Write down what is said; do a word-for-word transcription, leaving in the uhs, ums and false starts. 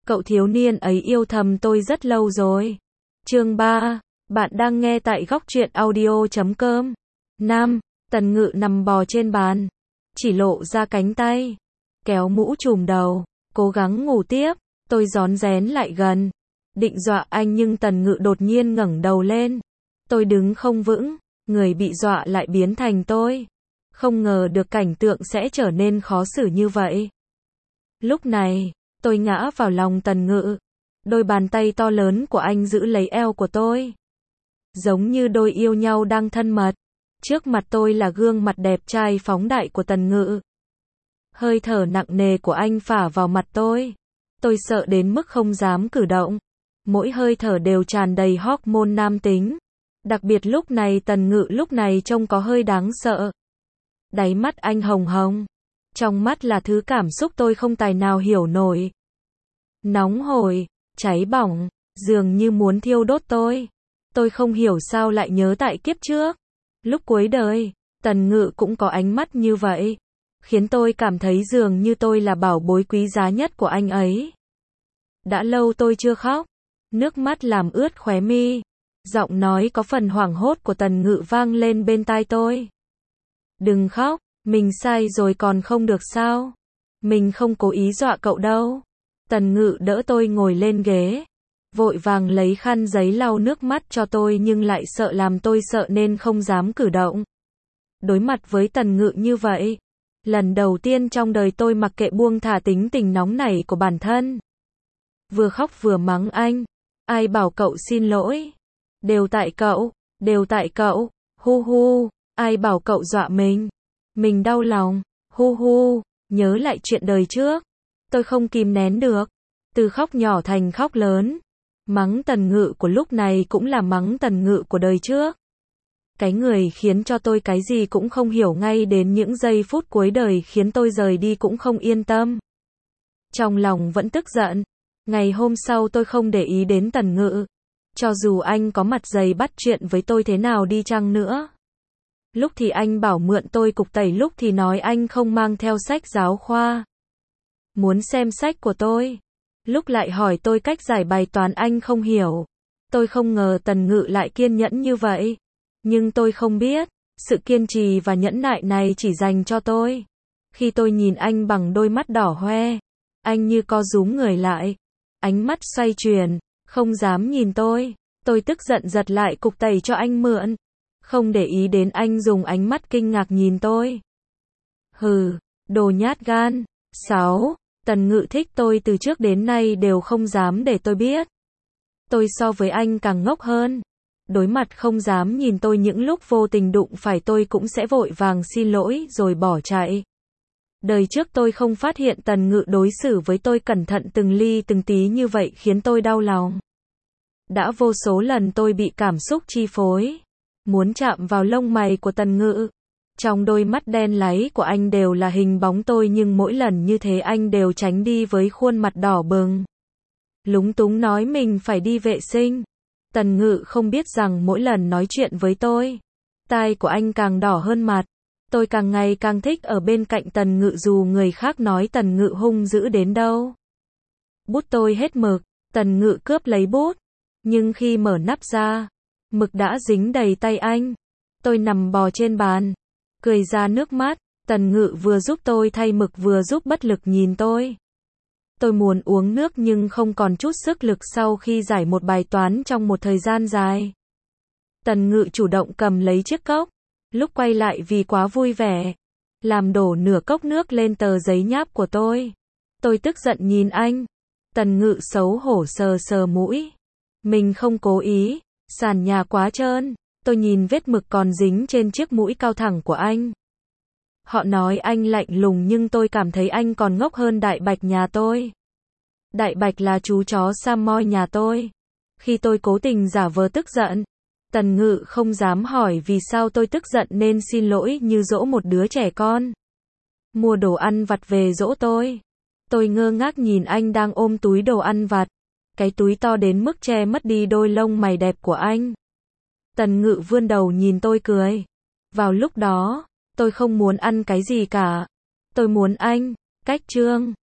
Cậu thiếu niên ấy yêu thầm tôi rất lâu rồi. Chương ba. Bạn đang nghe tại góc truyện audio chấm com. Nam. Tần Ngự nằm bò trên bàn, chỉ lộ ra cánh tay, kéo mũ trùm đầu, cố gắng ngủ tiếp. Tôi rón rén lại gần, định dọa anh nhưng Tần Ngự đột nhiên ngẩng đầu lên. Tôi đứng không vững, người bị dọa lại biến thành tôi. Không ngờ được cảnh tượng sẽ trở nên khó xử như vậy. Lúc này, tôi ngã vào lòng Tần Ngự. Đôi bàn tay to lớn của anh giữ lấy eo của tôi, giống như đôi yêu nhau đang thân mật. Trước mặt tôi là gương mặt đẹp trai phóng đại của Tần Ngự. Hơi thở nặng nề của anh phả vào mặt tôi. Tôi sợ đến mức không dám cử động. Mỗi hơi thở đều tràn đầy hormone nam tính. Đặc biệt lúc này Tần Ngự lúc này trông có hơi đáng sợ. Đáy mắt anh hồng hồng. Trong mắt là thứ cảm xúc tôi không tài nào hiểu nổi. Nóng hổi, cháy bỏng, dường như muốn thiêu đốt tôi. Tôi không hiểu sao lại nhớ tại kiếp trước. Lúc cuối đời, Tần Ngự cũng có ánh mắt như vậy. Khiến tôi cảm thấy dường như tôi là bảo bối quý giá nhất của anh ấy. Đã lâu tôi chưa khóc. Nước mắt làm ướt khóe mi. Giọng nói có phần hoảng hốt của Tần Ngự vang lên bên tai tôi. Đừng khóc, mình sai rồi còn không được sao? Mình không cố ý dọa cậu đâu. Tần Ngự đỡ tôi ngồi lên ghế, vội vàng lấy khăn giấy lau nước mắt cho tôi nhưng lại sợ làm tôi sợ nên không dám cử động. Đối mặt với Tần Ngự như vậy, lần đầu tiên trong đời tôi mặc kệ buông thả tính tình nóng nảy của bản thân. Vừa khóc vừa mắng anh. Ai bảo cậu xin lỗi? Đều tại cậu, đều tại cậu, hu hu, ai bảo cậu dọa mình? Mình đau lòng, hu hu, nhớ lại chuyện đời trước. Tôi không kìm nén được. Từ khóc nhỏ thành khóc lớn. Mắng Tần Ngự của lúc này cũng là mắng Tần Ngự của đời trước. Cái người khiến cho tôi cái gì cũng không hiểu ngay đến những giây phút cuối đời khiến tôi rời đi cũng không yên tâm. Trong lòng vẫn tức giận. Ngày hôm sau tôi không để ý đến Tần Ngự. Cho dù anh có mặt dày bắt chuyện với tôi thế nào đi chăng nữa. Lúc thì anh bảo mượn tôi cục tẩy, lúc thì nói anh không mang theo sách giáo khoa. Muốn xem sách của tôi. Lúc lại hỏi tôi cách giải bài toán anh không hiểu. Tôi không ngờ Tần Ngự lại kiên nhẫn như vậy. Nhưng tôi không biết, sự kiên trì và nhẫn nại này chỉ dành cho tôi. Khi tôi nhìn anh bằng đôi mắt đỏ hoe, anh như co rúm người lại. Ánh mắt xoay chuyển, không dám nhìn tôi. Tôi tức giận giật lại cục tẩy cho anh mượn. Không để ý đến anh dùng ánh mắt kinh ngạc nhìn tôi. Hừ, đồ nhát gan. Sáu. Tần Ngự thích tôi từ trước đến nay đều không dám để tôi biết. Tôi so với anh càng ngốc hơn. Đối mặt không dám nhìn tôi, những lúc vô tình đụng phải tôi cũng sẽ vội vàng xin lỗi rồi bỏ chạy. Đời trước tôi không phát hiện Tần Ngự đối xử với tôi cẩn thận từng ly từng tí như vậy khiến tôi đau lòng. Đã vô số lần tôi bị cảm xúc chi phối. Muốn chạm vào lông mày của Tần Ngự. Trong đôi mắt đen láy của anh đều là hình bóng tôi nhưng mỗi lần như thế anh đều tránh đi với khuôn mặt đỏ bừng. Lúng túng nói mình phải đi vệ sinh. Tần Ngự không biết rằng mỗi lần nói chuyện với tôi, tai của anh càng đỏ hơn mặt. Tôi càng ngày càng thích ở bên cạnh Tần Ngự dù người khác nói Tần Ngự hung dữ đến đâu. Bút tôi hết mực, Tần Ngự cướp lấy bút. Nhưng khi mở nắp ra, mực đã dính đầy tay anh. Tôi nằm bò trên bàn, cười ra nước mắt. Tần Ngự vừa giúp tôi thay mực vừa giúp bất lực nhìn tôi. Tôi muốn uống nước nhưng không còn chút sức lực sau khi giải một bài toán trong một thời gian dài. Tần Ngự chủ động cầm lấy chiếc cốc. Lúc quay lại vì quá vui vẻ, làm đổ nửa cốc nước lên tờ giấy nháp của tôi. Tôi tức giận nhìn anh. Tần Ngự xấu hổ sờ sờ mũi. Mình không cố ý, sàn nhà quá trơn. Tôi nhìn vết mực còn dính trên chiếc mũi cao thẳng của anh. Họ nói anh lạnh lùng nhưng tôi cảm thấy anh còn ngốc hơn Đại Bạch nhà tôi. Đại Bạch là chú chó Samoy nhà tôi. Khi tôi cố tình giả vờ tức giận, Tần Ngự không dám hỏi vì sao tôi tức giận nên xin lỗi như dỗ một đứa trẻ con. Mua đồ ăn vặt về dỗ tôi. Tôi ngơ ngác nhìn anh đang ôm túi đồ ăn vặt. Cái túi to đến mức che mất đi đôi lông mày đẹp của anh. Tần Ngự vươn đầu nhìn tôi cười. Vào lúc đó, tôi không muốn ăn cái gì cả. Tôi muốn anh. Cách chương